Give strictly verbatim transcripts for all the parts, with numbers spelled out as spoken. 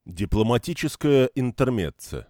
Дипломатическая интермеццо.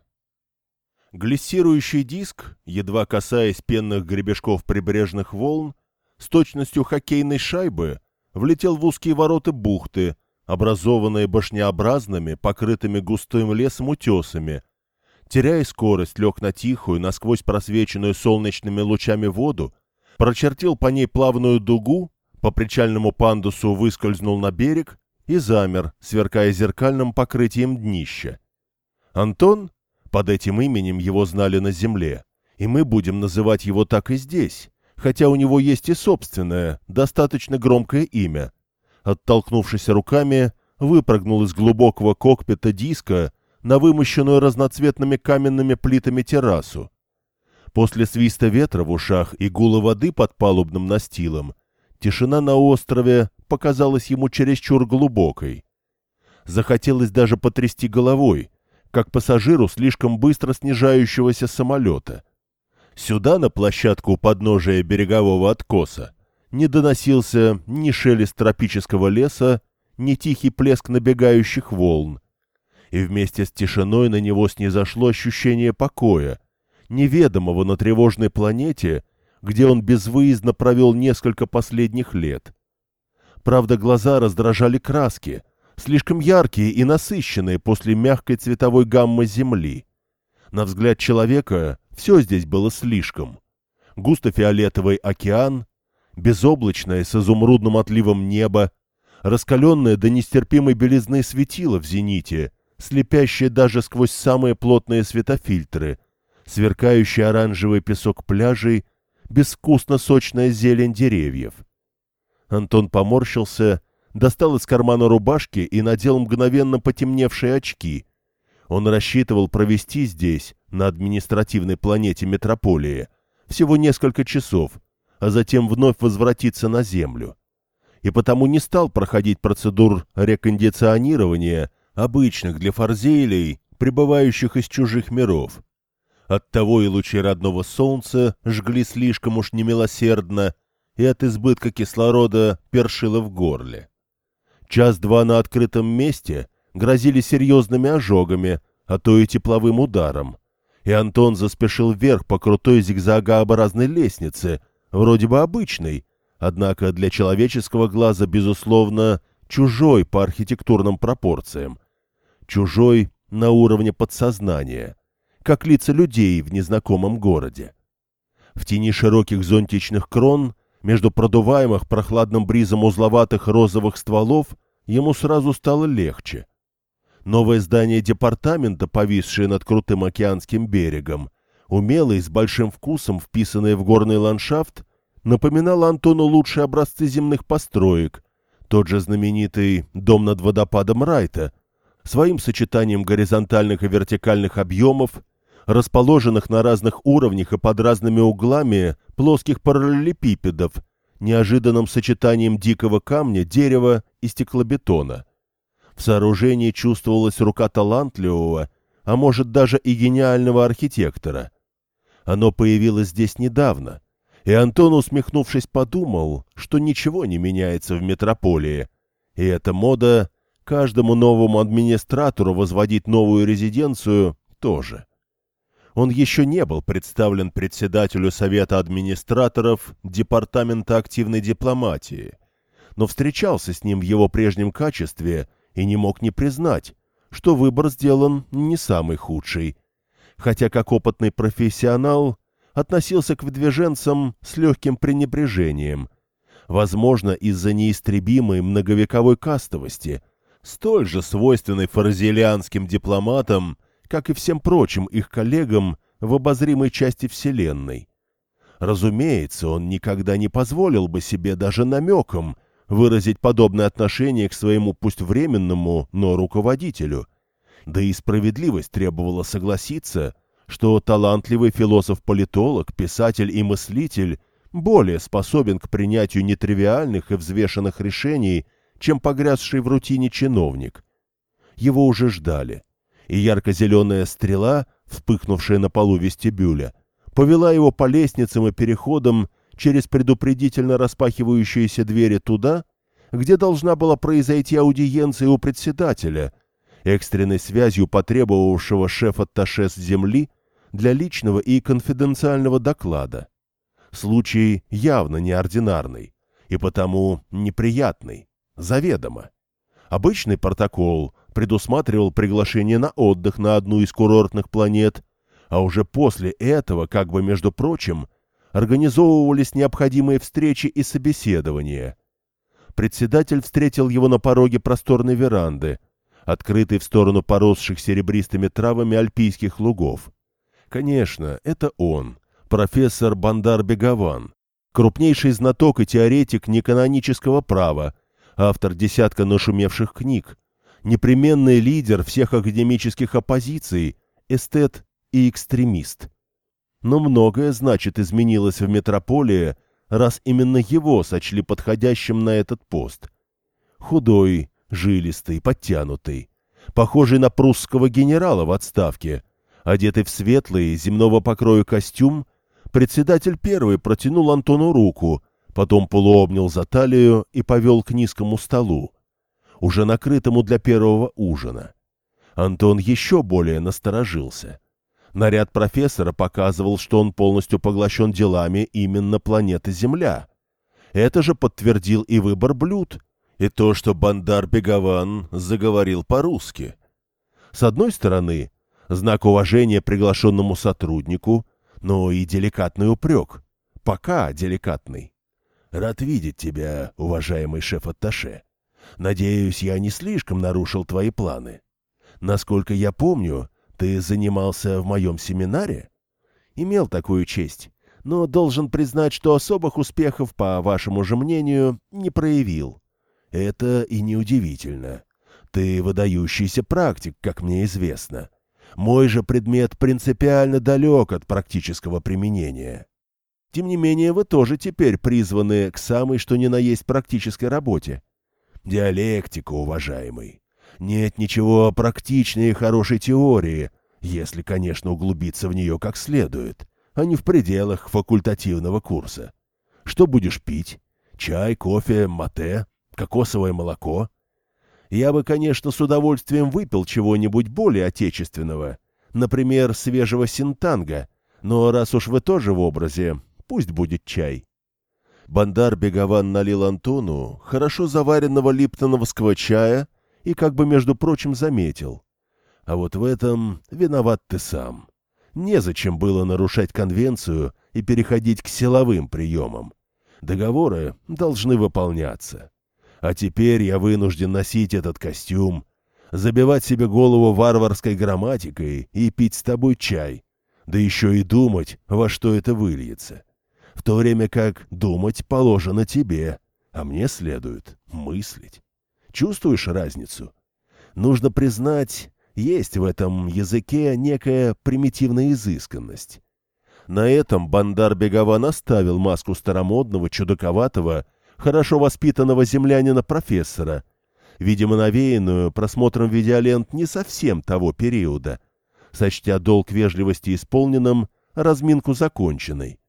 Глиссирующий диск, едва касаясь пенных гребешков прибрежных волн, с точностью хоккейной шайбы влетел в узкие ворота бухты, образованные башнеобразными, покрытыми густым лесом утесами. Теряя скорость, лег на тихую, насквозь просвеченную солнечными лучами воду, прочертил по ней плавную дугу, по причальному пандусу выскользнул на берег и замер, сверкая зеркальным покрытием днища. Антон, под этим именем его знали на земле, и мы будем называть его так и здесь, хотя у него есть и собственное, достаточно громкое имя. Оттолкнувшись руками, выпрыгнул из глубокого кокпита диска на вымощенную разноцветными каменными плитами террасу. После свиста ветра в ушах и гула воды под палубным настилом тишина на острове показалась ему чересчур глубокой. Захотелось даже потрясти головой, как пассажиру слишком быстро снижающегося самолета. Сюда, на площадку у подножия берегового откоса, не доносился ни шелест тропического леса, ни тихий плеск набегающих волн. И вместе с тишиной на него снизошло ощущение покоя, неведомого на тревожной планете, где он безвыездно провел несколько последних лет. Правда, глаза раздражали краски, слишком яркие и насыщенные после мягкой цветовой гаммы Земли. На взгляд человека все здесь было слишком. Густо-фиолетовый океан, безоблачное с изумрудным отливом небо, раскаленное до нестерпимой белизны светило в зените, слепящее даже сквозь самые плотные светофильтры, сверкающий оранжевый песок пляжей, безвкусно сочная зелень деревьев. Антон поморщился, достал из кармана рубашки и надел мгновенно потемневшие очки. Он рассчитывал провести здесь, на административной планете Метрополии, всего несколько часов, а затем вновь возвратиться на Землю. И потому не стал проходить процедур рекондиционирования, обычных для фарзелей, прибывающих из чужих миров. Оттого и лучи родного солнца жгли слишком уж немилосердно, и от избытка кислорода першило в горле. Час-два на открытом месте грозили серьезными ожогами, а то и тепловым ударом, и Антон заспешил вверх по крутой зигзагообразной лестнице, вроде бы обычной, однако для человеческого глаза, безусловно, чужой по архитектурным пропорциям, чужой на уровне подсознания, как лица людей в незнакомом городе. В тени широких зонтичных крон, между продуваемых прохладным бризом узловатых розовых стволов, ему сразу стало легче. Новое здание департамента, повисшее над крутым океанским берегом, умело и с большим вкусом вписанное в горный ландшафт, напоминало Антону лучшие образцы земных построек, тот же знаменитый дом над водопадом Райта, своим сочетанием горизонтальных и вертикальных объемов, расположенных на разных уровнях и под разными углами плоских параллелепипедов, неожиданным сочетанием дикого камня, дерева и стеклобетона. В сооружении чувствовалась рука талантливого, а может даже и гениального архитектора. Оно появилось здесь недавно, и Антон, усмехнувшись, подумал, что ничего не меняется в метрополии, и эта мода каждому новому администратору возводить новую резиденцию тоже. Он еще не был представлен председателю Совета администраторов Департамента активной дипломатии, но встречался с ним в его прежнем качестве и не мог не признать, что выбор сделан не самый худший, хотя как опытный профессионал относился к выдвиженцам с легким пренебрежением, возможно, из-за неистребимой многовековой кастовости, столь же свойственной фарзелианским дипломатам, как и всем прочим их коллегам в обозримой части Вселенной. Разумеется, он никогда не позволил бы себе даже намеком выразить подобное отношение к своему пусть временному, но руководителю. Да и справедливость требовала согласиться, что талантливый философ-политолог, писатель и мыслитель более способен к принятию нетривиальных и взвешенных решений, чем погрязший в рутине чиновник. Его уже ждали. И ярко-зеленая стрела, вспыхнувшая на полу вестибюля, повела его по лестницам и переходам через предупредительно распахивающиеся двери туда, где должна была произойти аудиенция у председателя, экстренной связью потребовавшего шеф-атташе с Земли для личного и конфиденциального доклада. Случай явно неординарный и потому неприятный, заведомо. Обычный протокол предусматривал приглашение на отдых на одну из курортных планет, а уже после этого, как бы между прочим, организовывались необходимые встречи и собеседования. Председатель встретил его на пороге просторной веранды, открытой в сторону поросших серебристыми травами альпийских лугов. Конечно, это он, профессор Бандар Бегаван, крупнейший знаток и теоретик неканонического права, автор десятка нашумевших книг, непременный лидер всех академических оппозиций, эстет и экстремист. Но многое, значит, изменилось в метрополии, раз именно его сочли подходящим на этот пост. Худой, жилистый, подтянутый, похожий на прусского генерала в отставке, одетый в светлый, земного покроя костюм, председатель первый протянул Антону руку, потом полуобнял за талию и повел к низкому столу, уже накрытому для первого ужина. Антон еще более насторожился. Наряд профессора показывал, что он полностью поглощен делами именно планеты Земля. Это же подтвердил и выбор блюд, и то, что Бандар Бегаван заговорил по-русски. С одной стороны, знак уважения приглашенному сотруднику, но и деликатный упрек. Пока деликатный. «Рад видеть тебя, уважаемый шеф-атташе. Надеюсь, я не слишком нарушил твои планы. Насколько я помню, ты занимался в моем семинаре?» «Имел такую честь, но должен признать, что особых успехов, по вашему же мнению, не проявил». «Это и неудивительно. Ты выдающийся практик, как мне известно. Мой же предмет принципиально далек от практического применения. Тем не менее, вы тоже теперь призваны к самой что ни на есть практической работе». «Диалектика, уважаемый. Нет ничего практичнее хорошей теории, если, конечно, углубиться в нее как следует, а не в пределах факультативного курса. Что будешь пить? Чай, кофе, мате, кокосовое молоко?» «Я бы, конечно, с удовольствием выпил чего-нибудь более отечественного, например, свежего синтанга, но раз уж вы тоже в образе, пусть будет чай». Бандар Бегаван налил Антону хорошо заваренного липтоновского чая и как бы, между прочим, заметил: «А вот в этом виноват ты сам. Незачем было нарушать конвенцию и переходить к силовым приемам. Договоры должны выполняться. А теперь я вынужден носить этот костюм, забивать себе голову варварской грамматикой и пить с тобой чай, да еще и думать, во что это выльется. В то время как думать положено тебе, а мне следует мыслить. Чувствуешь разницу? Нужно признать, есть в этом языке некая примитивная изысканность». На этом Бандар Бегаван оставил маску старомодного, чудаковатого, хорошо воспитанного землянина-профессора, видимо, навеянную просмотром видеолент не совсем того периода, сочтя долг вежливости исполненным, разминку законченной.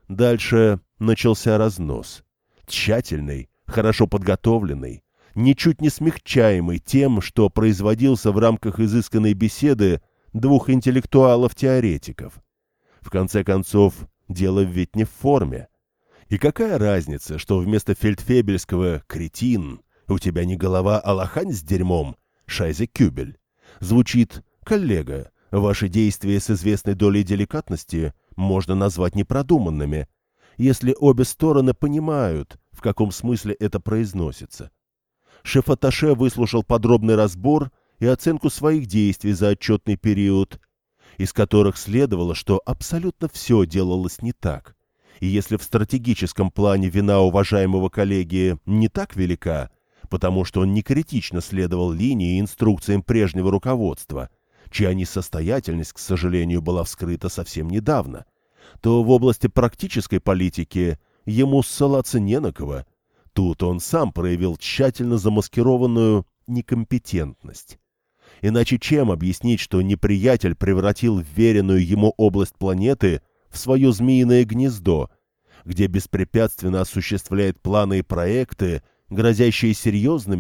Дальше начался разнос. Тщательный, хорошо подготовленный, ничуть не смягчаемый тем, что производился в рамках изысканной беседы двух интеллектуалов-теоретиков. В конце концов, дело ведь не в форме. И какая разница, что вместо фельдфебельского «кретин» у тебя не голова, а лохань с дерьмом, Шайзе Кюбель, звучит «коллега, ваши действия с известной долей деликатности можно назвать непродуманными, если обе стороны понимают, в каком смысле это произносится». Шеф-атташе выслушал подробный разбор и оценку своих действий за отчетный период, из которых следовало, что абсолютно все делалось не так. И если в стратегическом плане вина уважаемого коллеги не так велика, потому что он не критично следовал линии и инструкциям прежнего руководства, чья несостоятельность, к сожалению, была вскрыта совсем недавно, то в области практической политики ему ссылаться не на кого. Тут он сам проявил тщательно замаскированную некомпетентность. Иначе чем объяснить, что неприятель превратил вверенную ему область планеты в свое змеиное гнездо, где беспрепятственно осуществляет планы и проекты, грозящие серьезными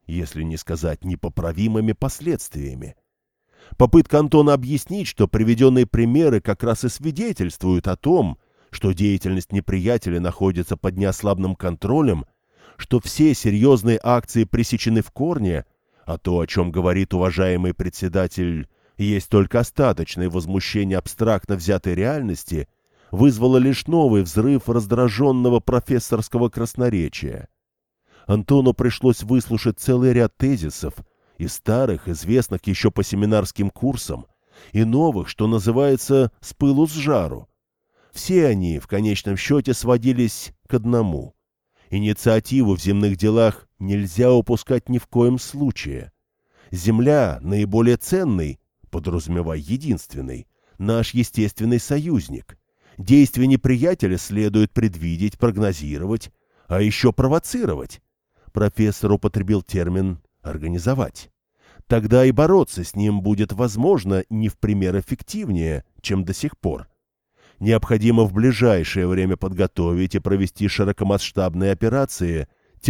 если не сказать непоправимыми последствиями. Попытка Антона объяснить, что приведенные примеры как раз и свидетельствуют о том, что деятельность неприятеля находится под неослабным контролем, что все серьезные акции пресечены в корне, а то, о чем говорит уважаемый председатель, есть только остаточное возмущение абстрактно взятой реальности, вызвало лишь новый взрыв раздраженного профессорского красноречия. Антону пришлось выслушать целый ряд тезисов, и старых, известных еще по семинарским курсам, и новых, что называется, с пылу с жару. Все они, в конечном счете, сводились к одному. Инициативу в земных делах нельзя упускать ни в коем случае. Земля — наиболее ценный, подразумевая единственный, наш естественный союзник. Действия неприятеля следует предвидеть, прогнозировать, а еще провоцировать. Профессор употребил термин «организовать». Тогда и бороться с ним будет возможно не в пример эффективнее, чем до сих пор. Необходимо в ближайшее время подготовить и провести широкомасштабные операции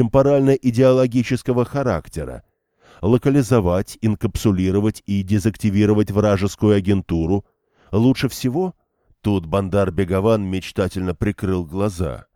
темпорально-идеологического характера, локализовать, инкапсулировать и дезактивировать вражескую агентуру. Лучше всего, тут Бандар Бегован мечтательно прикрыл глаза,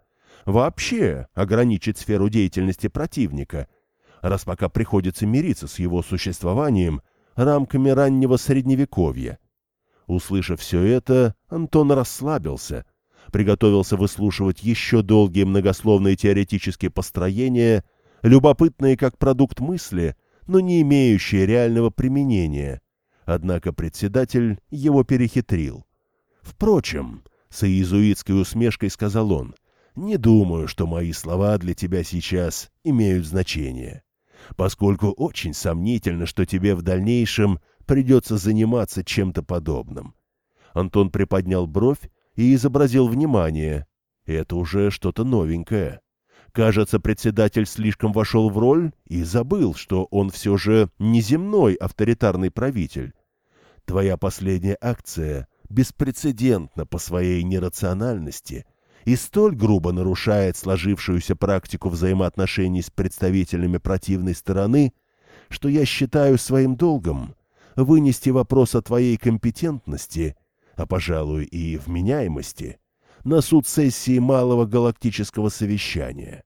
вообще ограничить сферу деятельности противника, раз пока приходится мириться с его существованием рамками раннего Средневековья. Услышав все это, Антон расслабился, приготовился выслушивать еще долгие многословные теоретические построения, любопытные как продукт мысли, но не имеющие реального применения. Однако председатель его перехитрил. «Впрочем», — с иезуитской усмешкой сказал он, — «не думаю, что мои слова для тебя сейчас имеют значение, поскольку очень сомнительно, что тебе в дальнейшем придется заниматься чем-то подобным». Антон приподнял бровь и изобразил внимание. Это уже что-то новенькое. Кажется, председатель слишком вошел в роль и забыл, что он все же не земной авторитарный правитель. Твоя последняя акция беспрецедентна по своей нерациональности и столь грубо нарушает сложившуюся практику взаимоотношений с представителями противной стороны, что я считаю своим долгом вынести вопрос о твоей компетентности, а, пожалуй, и вменяемости, на суд сессии Малого Галактического Совещания.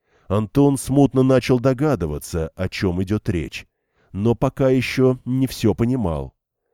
Антон смутно начал догадываться, о чем идет речь, но пока еще не все понимал.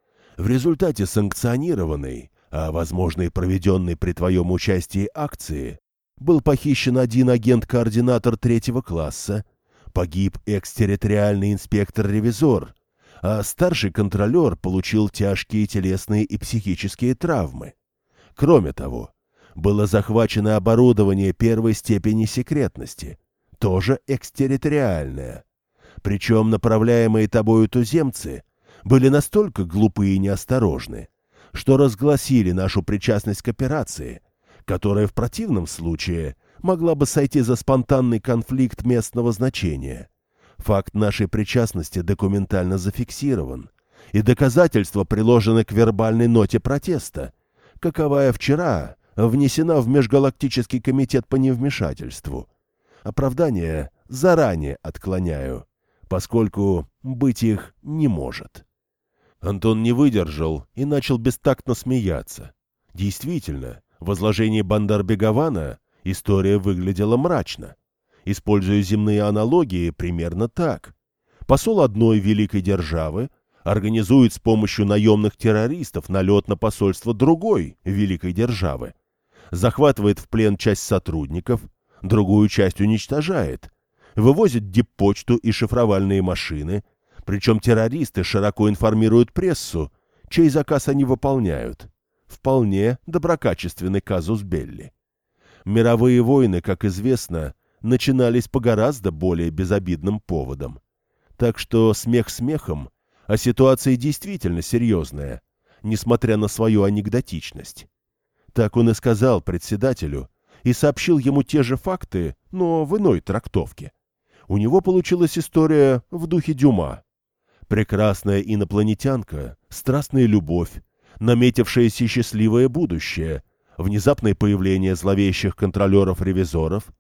В результате санкционированной, а, возможно, и проведенной при твоем участии акции, был похищен один агент-координатор третьего класса, погиб экстерриториальный инспектор-ревизор, а старший контролер получил тяжкие телесные и психические травмы. Кроме того, было захвачено оборудование первой степени секретности, тоже экстерриториальное. Причем направляемые тобою туземцы были настолько глупы и неосторожны, что разгласили нашу причастность к операции, которая в противном случае могла бы сойти за спонтанный конфликт местного значения. Факт нашей причастности документально зафиксирован, и доказательства приложены к вербальной ноте протеста, каковая вчера внесена в Межгалактический комитет по невмешательству. Оправдание заранее отклоняю, поскольку быть их не может». Антон не выдержал и начал бестактно смеяться. Действительно, в изложении Бандар-Бегована история выглядела мрачно. Используя земные аналогии, примерно так. Посол одной великой державы организует с помощью наемных террористов налет на посольство другой великой державы, захватывает в плен часть сотрудников, другую часть уничтожает, вывозит диппочту и шифровальные машины, причем террористы широко информируют прессу, чей заказ они выполняют. Вполне доброкачественный казус белли. Мировые войны, как известно, начинались по гораздо более безобидным поводам. Так что смех смехом, а ситуация действительно серьезная, несмотря на свою анекдотичность. Так он и сказал председателю и сообщил ему те же факты, но в иной трактовке. У него получилась история в духе Дюма. Прекрасная инопланетянка, страстная любовь, наметившееся счастливое будущее, внезапное появление зловещих контролеров-ревизоров,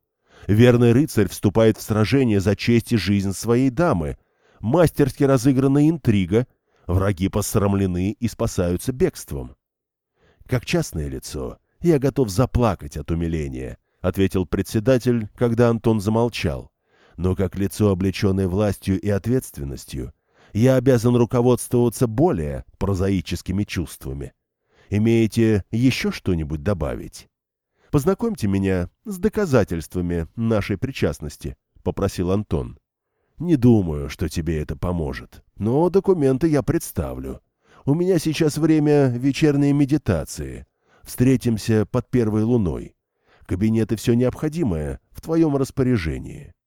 Верный рыцарь вступает в сражение за честь и жизнь своей дамы. Мастерски разыграна интрига, враги посрамлены и спасаются бегством. Как частное лицо, я готов заплакать от умиления, ответил председатель, когда Антон замолчал. Но как лицо, облеченное властью и ответственностью, я обязан руководствоваться более прозаическими чувствами. Имеете еще что-нибудь добавить? Познакомьте меня с доказательствами нашей причастности, попросил Антон. Не думаю, что тебе это поможет, но документы я представлю. У меня сейчас время вечерней медитации. Встретимся под первой луной. Кабинет и все необходимое в твоем распоряжении.